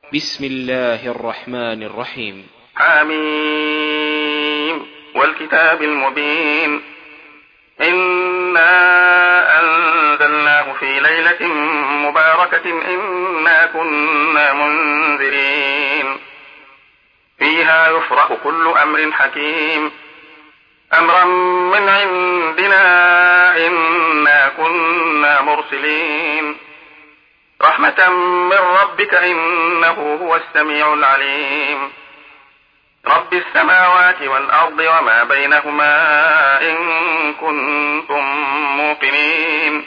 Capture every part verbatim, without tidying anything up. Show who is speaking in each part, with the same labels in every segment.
Speaker 1: بسم الله الرحمن الرحيم.
Speaker 2: حميم والكتاب المبين. إنا أنزلناه في ليلة مباركة إنا كنا منذرين فيها يفرق كل أمر حكيم أمرا من عندنا إنا كنا مرسلين رحمة من ربك إنه هو السميع العليم رب السماوات والأرض وما بينهما إن كنتم موقنين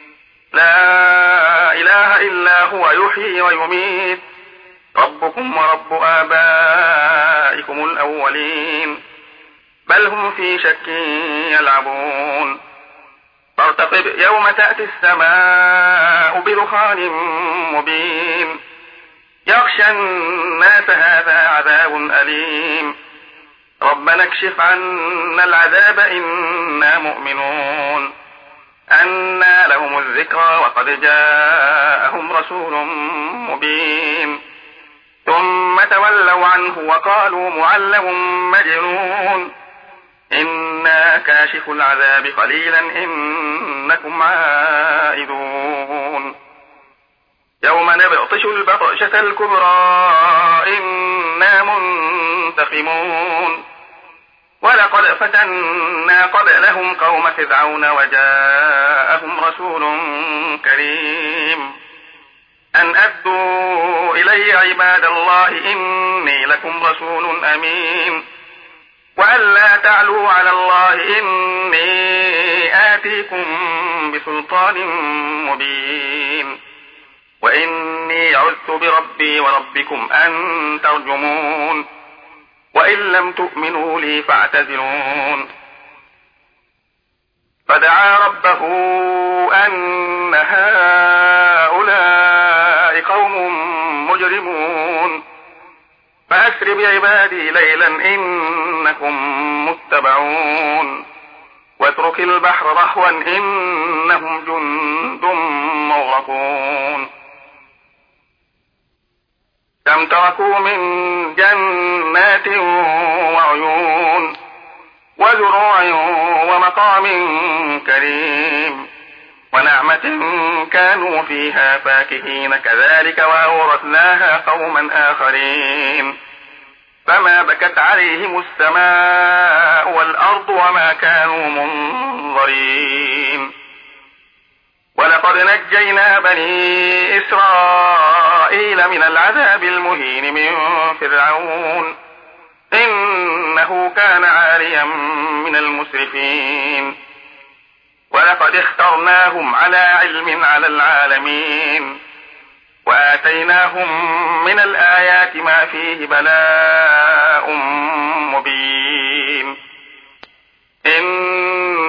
Speaker 2: لا إله إلا هو يحيي ويميت ربكم ورب آبائكم الأولين بل هم في شك يلعبون فارتقب يوم تأتي السماء بدخان مبين يغشى الناس هذا عذاب أليم ربنا اكشف عنا العذاب إنا مؤمنون أنى لهم الذكرى وقد جاءهم رسول مبين ثم تولوا عنه وقالوا معلم مجنون إنا كاشف العذاب قليلا إنكم عائدون يوم نبطش البطشة الكبرى إنا منتقمون ولقد فتنا قبلهم قوم فرعون وجاءهم رسول كريم أن أدوا إلي عباد الله إني لكم رسول أمين وأن لا تعلوا على الله إني آتيكم بسلطان مبين وإني عذت بربي وربكم أن ترجمون وإن لم تؤمنوا لي فاعتزلون فدعا ربه أن هؤلاء قوم مجرمون فأسر بعبادي ليلا إنكم متبعون واترك البحر رهوا إنهم جند مغرقون كم تركوا من جنات وعيون وزروع ومقام كريم ونعمة كانوا فيها فاكهين كذلك وأورثناها قوما آخرين فما بكت عليهم السماء والأرض وما كانوا منظرين ولقد نجينا بني إسرائيل من العذاب المهين من فرعون إنه كان عاليا من المسرفين ولقد اخترناهم على علم على العالمين وآتيناهم من الآيات ما فيه بلاء مبين إن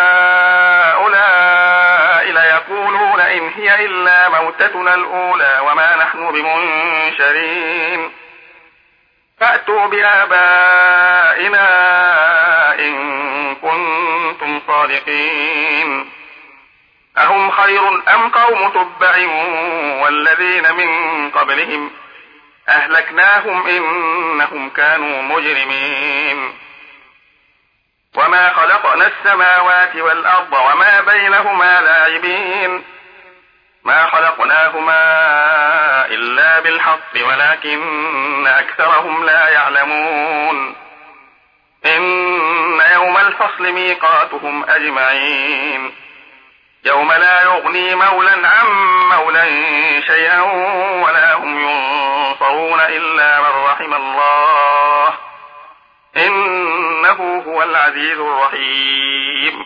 Speaker 2: هؤلاء ليقولون إن هي إلا موتتنا الأولى وما نحن بمنشرين فأتوا بآبائنا إن كنتم صادقين أهم خير أم قوم تبع والذين من قبلهم أهلكناهم إنهم كانوا مجرمين وما خلقنا السماوات والأرض وما بينهما لاعبين ما خلقناهما إلا بالحق ولكن أكثرهم لا يعلمون إن يوم الفصل ميقاتهم أجمعين يوم لا يغني مولى عن مولى شيئا ولا هم ينصرون إلا من رحم الله إنه هو العزيز الرحيم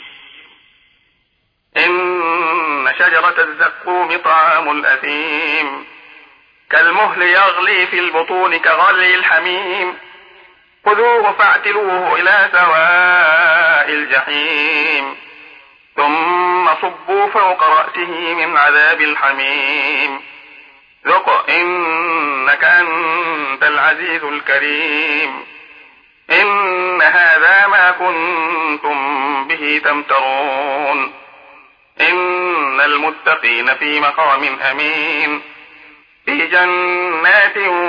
Speaker 2: إن شجرة الزقوم طعام الأثيم كالمهل يغلي في البطون كغلي الحميم خذوه فاعتلوه إلى سواء الجحيم ثم صبوا فوق رأسه من عذاب الحميم ذق إنك أنت العزيز الكريم إن هذا ما كنتم به تمترون إن المتقين في مقام أمين في جنات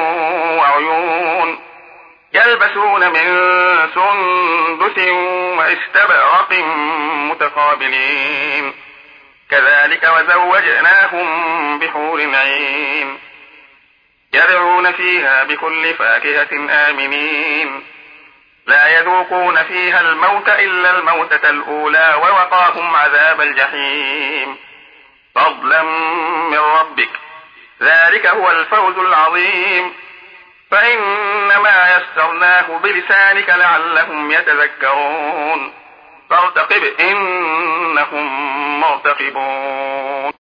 Speaker 2: يلبسون من سندس واستبرق متقابلين كذلك وزوجناهم بحور عين يدعون فيها بكل فاكهة آمنين لا يذوقون فيها الموت إلا الموتة الأولى ووقاهم عذاب الجحيم فضلا من ربك ذلك هو الفوز العظيم فإنما يسرناه بلسانك لعلهم يتذكرون فارتقب إنهم مرتقبون